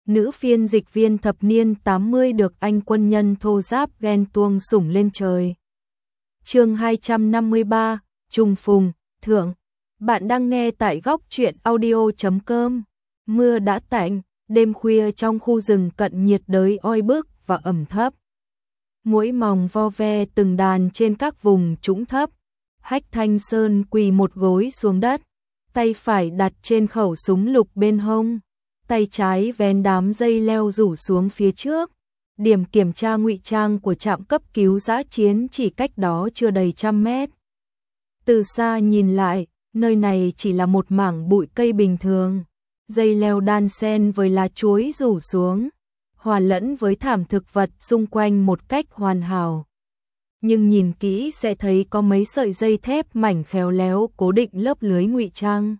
nữ phiên dịch viên thập niên 80 được anh quân nhân thô giáp ghen tuông sủng lên trời. Chương 253, Trùng Phùng, Thượng. Bạn đang nghe tại góc truyện audio.com. Mưa đã tạnh, đêm khuya trong khu rừng cận nhiệt đới oi bức và ẩm thấp. Muỗi mòng vo ve từng đàn trên các vùng trũng thấp. Hách Thanh Sơn quỳ một gối xuống đất, tay phải đặt trên khẩu súng lục bên hông, tay trái vén đám dây leo rủ xuống phía trước. Điểm kiểm tra ngụy trang của trạm cấp cứu dã chiến chỉ cách đó chưa đầy 100 mét. Từ xa nhìn lại, nơi này chỉ là một mảng bụi cây bình thường, dây leo đan xen với lá chuối rủ xuống, hòa lẫn với thảm thực vật xung quanh một cách hoàn hảo. Nhưng nhìn kỹ sẽ thấy có mấy sợi dây thép mảnh khéo léo cố định lớp lưới ngụy trang.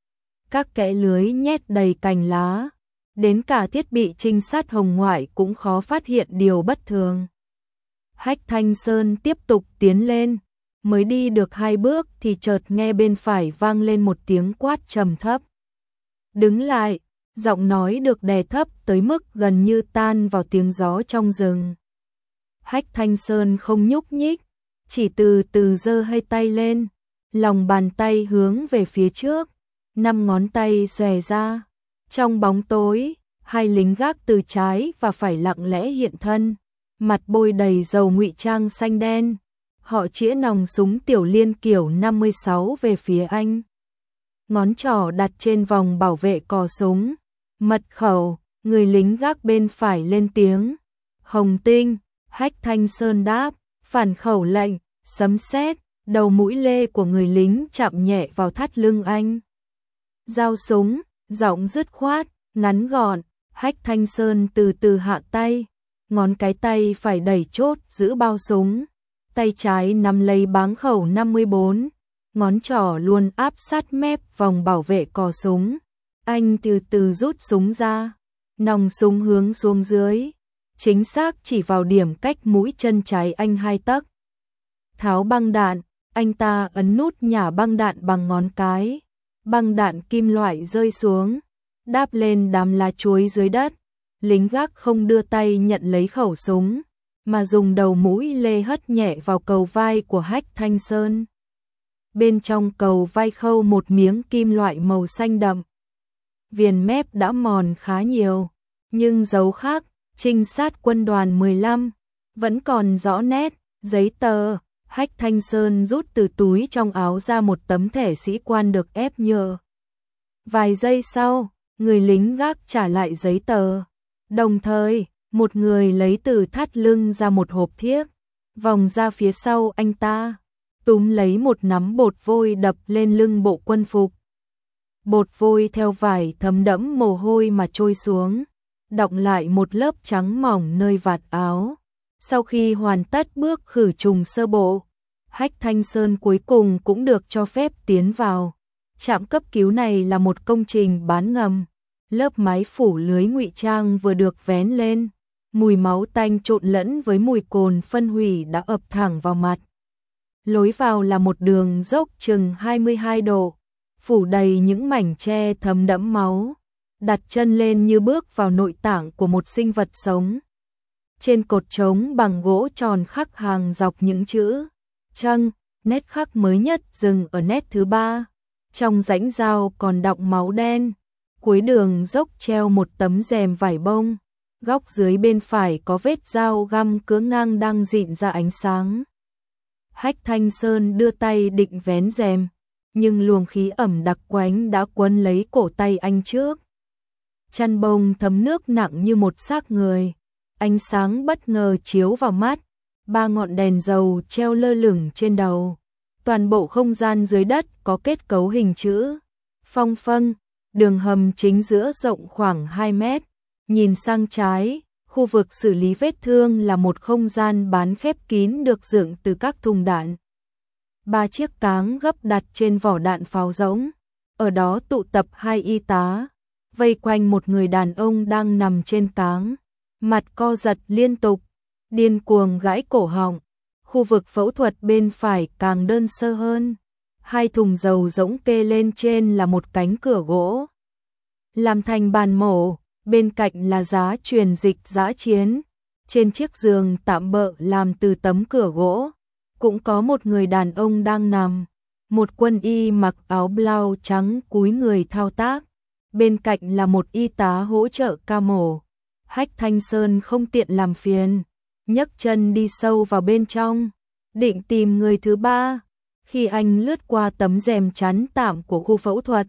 Các kẽ lưới nhét đầy cành lá, đến cả thiết bị trinh sát hồng ngoại cũng khó phát hiện điều bất thường. Hách Thanh Sơn tiếp tục tiến lên, mới đi được 2 bước thì chợt nghe bên phải vang lên một tiếng quát trầm thấp. Đứng lại, giọng nói được đè thấp tới mức gần như tan vào tiếng gió trong rừng. Hách Thanh Sơn không nhúc nhích, chỉ từ từ giơ hai tay lên, lòng bàn tay hướng về phía trước, 5 ngón tay xòe ra. Trong bóng tối, 2 lính gác từ trái và phải lặng lẽ hiện thân, mặt bôi đầy dầu ngụy trang xanh đen. Họ chĩa nòng súng tiểu liên kiểu 56 về phía anh. Ngón trỏ đặt trên vòng bảo vệ cò súng. Mật khẩu, người lính gác bên phải lên tiếng. Hồng Tinh, Hách Thanh Sơn đáp, phản khẩu lệnh, sấm sét, đầu mũi lê của người lính chạm nhẹ vào thắt lưng anh. Dao súng, giọng dứt khoát, ngắn gọn. Hách Thanh Sơn từ từ hạ tay, ngón cái tay phải đẩy chốt giữ bao súng, tay trái nắm lấy báng khẩu 54, ngón trỏ luôn áp sát mép vòng bảo vệ cò súng. Anh từ từ rút súng ra, nòng súng hướng xuống dưới, chính xác chỉ vào điểm cách mũi chân trái anh 2 tấc. Tháo băng đạn, anh ta ấn nút nhả băng đạn bằng ngón cái, băng đạn kim loại rơi xuống, đáp lên đám lá chuối dưới đất. Lính gác không đưa tay nhận lấy khẩu súng, mà dùng đầu mũi lê hất nhẹ vào cầu vai của Hách Thanh Sơn. Bên trong cầu vai khâu một miếng kim loại màu xanh đậm. Viền mép đã mòn khá nhiều, nhưng dấu khắc trinh sát quân đoàn 15 vẫn còn rõ nét. Giấy tờ, Hách Thanh Sơn rút từ túi trong áo ra một tấm thẻ sĩ quan được ép nhựa. Vài giây sau, người lính gác trả lại giấy tờ. Đồng thời, một người lấy từ thắt lưng ra một hộp thiếc, vòng ra phía sau anh ta, túm lấy một nắm bột vôi đập lên lưng bộ quân phục. Bột vôi theo vải thấm đẫm mồ hôi mà trôi xuống, đọng lại một lớp trắng mỏng nơi vạt áo. Sau khi hoàn tất bước khử trùng sơ bộ, Hách Thanh Sơn cuối cùng cũng được cho phép tiến vào. Trạm cấp cứu này là một công trình bán ngầm. Lớp mái phủ lưới ngụy trang vừa được vén lên, mùi máu tanh trộn lẫn với mùi cồn phân hủy đã ập thẳng vào mặt. Lối vào là một đường dốc chừng 22 độ, phủ đầy những mảnh tre thấm đẫm máu, đặt chân lên như bước vào nội tạng của một sinh vật sống. Trên cột trống bằng gỗ tròn khắc hàng dọc những chữ Trăng, nét khắc mới nhất dừng ở nét thứ 3. Trong rãnh dao còn đọng máu đen. Cuối đường dốc treo một tấm rèm vải bông, góc dưới bên phải có vết dao găm cứa ngang đang rịn ra ánh sáng. Hách Thanh Sơn đưa tay định vén rèm, nhưng luồng khí ẩm đặc quánh đã quấn lấy cổ tay anh trước. Chăn bông thấm nước nặng như một xác người, ánh sáng bất ngờ chiếu vào mắt, 3 ngọn đèn dầu treo lơ lửng trên đầu. Toàn bộ không gian dưới đất có kết cấu hình chữ phong phâng. Đường hầm chính giữa rộng khoảng 2 mét, nhìn sang trái, khu vực xử lý vết thương là một không gian bán khép kín được dựng từ các thùng đạn. 3 chiếc cáng gấp đặt trên vỏ đạn pháo rỗng, ở đó tụ tập 2 y tá, vây quanh một người đàn ông đang nằm trên cáng, mặt co giật liên tục, điên cuồng gãi cổ họng. Khu vực phẫu thuật bên phải càng đơn sơ hơn. 2 thùng dầu rỗng kê lên trên là một cánh cửa gỗ làm thành bàn mổ, bên cạnh là giá truyền dịch dã chiến. Trên chiếc giường tạm bợ làm từ tấm cửa gỗ, cũng có một người đàn ông đang nằm. Một quân y mặc áo blau trắng cúi người thao tác. Bên cạnh là một y tá hỗ trợ ca mổ. Hách Thanh Sơn không tiện làm phiền, nhấc chân đi sâu vào bên trong, định tìm người thứ ba. Khi anh lướt qua tấm rèm chắn tạm của khu phẫu thuật,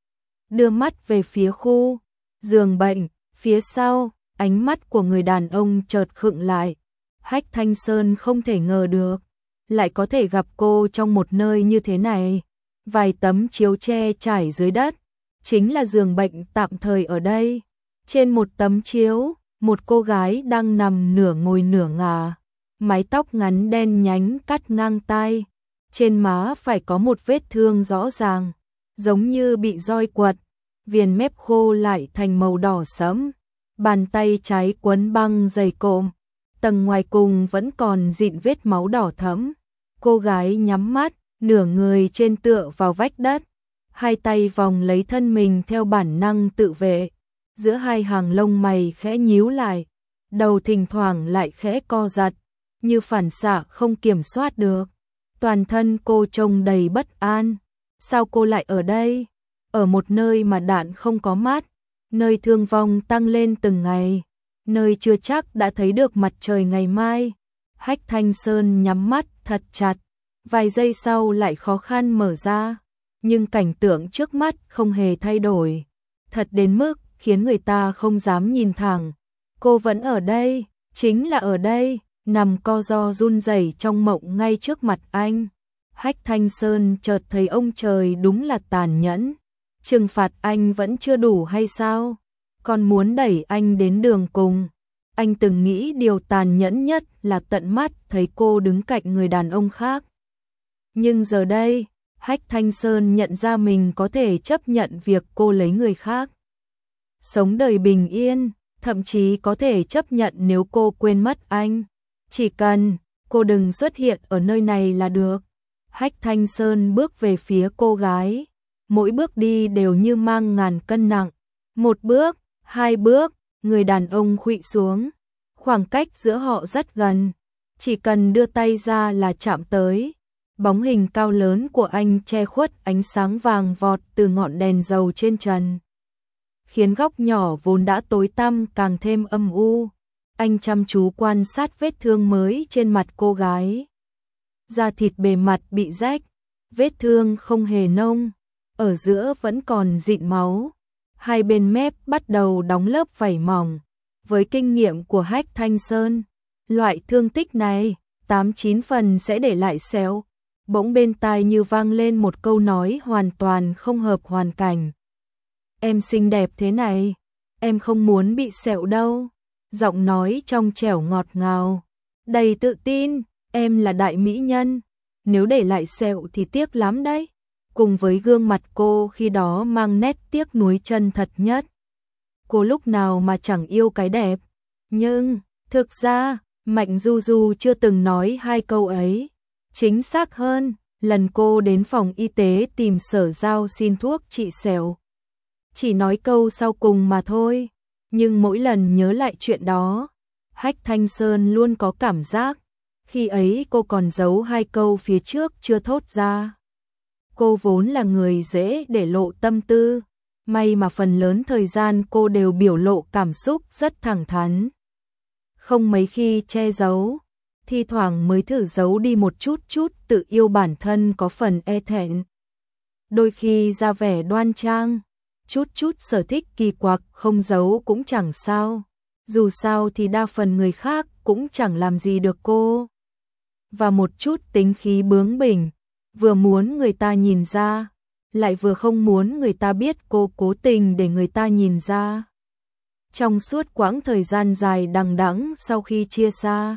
đưa mắt về phía khu giường bệnh, phía sau, ánh mắt của người đàn ông chợt khựng lại. Hách Thanh Sơn không thể ngờ được, lại có thể gặp cô trong một nơi như thế này. Vài tấm chiếu tre trải dưới đất, chính là giường bệnh tạm thời ở đây. Trên một tấm chiếu, một cô gái đang nằm nửa ngồi nửa ngả, mái tóc ngắn đen nhánh cắt ngang tai. Trên má phải có một vết thương rõ ràng, giống như bị roi quật, viền mép khô lại thành màu đỏ sẫm. Bàn tay trái quấn băng dày cộm, tầng ngoài cùng vẫn còn dịn vết máu đỏ thẫm. Cô gái nhắm mắt, nửa người trên tựa vào vách đất, hai tay vòng lấy thân mình theo bản năng tự vệ. Giữa hai hàng lông mày khẽ nhíu lại, đầu thỉnh thoảng lại khẽ co giật, như phản xạ không kiểm soát được. Toàn thân cô trông đầy bất an. Sao cô lại ở đây? Ở một nơi mà đạn không có mắt, nơi thương vong tăng lên từng ngày, nơi chưa chắc đã thấy được mặt trời ngày mai. Hách Thanh Sơn nhắm mắt thật chặt, vài giây sau lại khó khăn mở ra, nhưng cảnh tượng trước mắt không hề thay đổi, thật đến mức khiến người ta không dám nhìn thẳng. Cô vẫn ở đây, chính là ở đây, nằm co ro run rẩy trong mộng ngay trước mặt anh. Hách Thanh Sơn chợt thấy ông trời đúng là tàn nhẫn, trừng phạt anh vẫn chưa đủ hay sao? Còn muốn đẩy anh đến đường cùng. Anh từng nghĩ điều tàn nhẫn nhất là tận mắt thấy cô đứng cạnh người đàn ông khác. Nhưng giờ đây, Hách Thanh Sơn nhận ra mình có thể chấp nhận việc cô lấy người khác, sống đời bình yên, thậm chí có thể chấp nhận nếu cô quên mất anh. Chỉ cần cô đừng xuất hiện ở nơi này là được. Hách Thanh Sơn bước về phía cô gái, mỗi bước đi đều như mang ngàn cân nặng. Một bước, hai bước, người đàn ông khuỵu xuống, khoảng cách giữa họ rất gần, chỉ cần đưa tay ra là chạm tới. Bóng hình cao lớn của anh che khuất ánh sáng vàng vọt từ ngọn đèn dầu trên trần, khiến góc nhỏ vốn đã tối tăm càng thêm âm u. Anh chăm chú quan sát vết thương mới trên mặt cô gái. Da thịt bề mặt bị rách, vết thương không hề nông, ở giữa vẫn còn dịn máu. Hai bên mép bắt đầu đóng lớp vảy mỏng. Với kinh nghiệm của Hách Thanh Sơn, loại thương tích này 8-9 phần sẽ để lại sẹo. Bỗng bên tai như vang lên một câu nói hoàn toàn không hợp hoàn cảnh. Em xinh đẹp thế này, em không muốn bị sẹo đâu. Giọng nói trong trẻo ngọt ngào, đầy tự tin, em là đại mỹ nhân, nếu để lại sẹo thì tiếc lắm đấy. Cùng với gương mặt cô khi đó mang nét tiếc nuối chân thật nhất. Cô lúc nào mà chẳng yêu cái đẹp, nhưng thực ra Mạnh Du Du chưa từng nói hai câu ấy. Chính xác hơn, lần cô đến phòng y tế tìm Sở Giao xin thuốc trị sẹo, chỉ nói câu sau cùng mà thôi. Nhưng mỗi lần nhớ lại chuyện đó, Hách Thanh Sơn luôn có cảm giác khi ấy cô còn giấu hai câu phía trước chưa thốt ra. Cô vốn là người dễ để lộ tâm tư, may mà phần lớn thời gian cô đều biểu lộ cảm xúc rất thẳng thắn, không mấy khi che giấu, thi thoảng mới thử giấu đi một chút tự yêu bản thân có phần e thẹn. Đôi khi ra vẻ đoan trang, chút sở thích kỳ quặc không giấu cũng chẳng sao, dù sao thì đa phần người khác cũng chẳng làm gì được cô. Và một chút tính khí bướng bỉnh, vừa muốn người ta nhìn ra, lại vừa không muốn người ta biết cô cố tình để người ta nhìn ra. Trong suốt quãng thời gian dài đằng đẵng sau khi chia xa,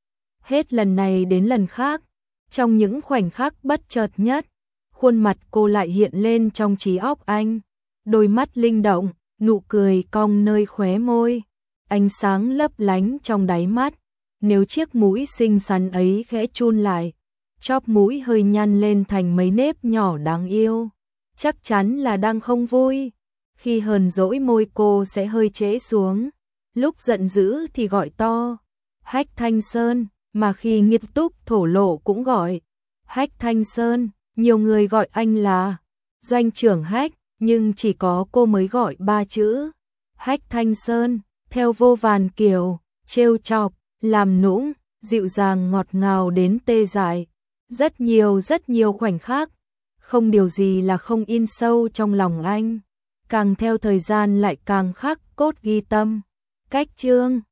hết lần này đến lần khác, trong những khoảnh khắc bất chợt nhất, khuôn mặt cô lại hiện lên trong trí óc anh. Đôi mắt linh động, nụ cười cong nơi khóe môi, ánh sáng lấp lánh trong đáy mắt. Nếu chiếc mũi xinh xắn ấy khẽ chun lại, chóp mũi hơi nhăn lên thành mấy nếp nhỏ đáng yêu, chắc chắn là đang không vui. Khi hờn dỗi môi cô sẽ hơi trễ xuống, lúc giận dữ thì gọi to Hách Thanh Sơn, mà khi nghiêm túc thổ lộ cũng gọi Hách Thanh Sơn. Nhiều người gọi anh là Doanh trưởng Hách, nhưng chỉ có cô mới gọi 3 chữ Hách Thanh Sơn, theo vô vàn kiểu trêu chọc, làm nũng, dịu dàng ngọt ngào đến tê dại. Rất nhiều khoảnh khắc, không điều gì là không in sâu trong lòng anh. Càng theo thời gian lại càng khắc cốt ghi tâm. Cách chương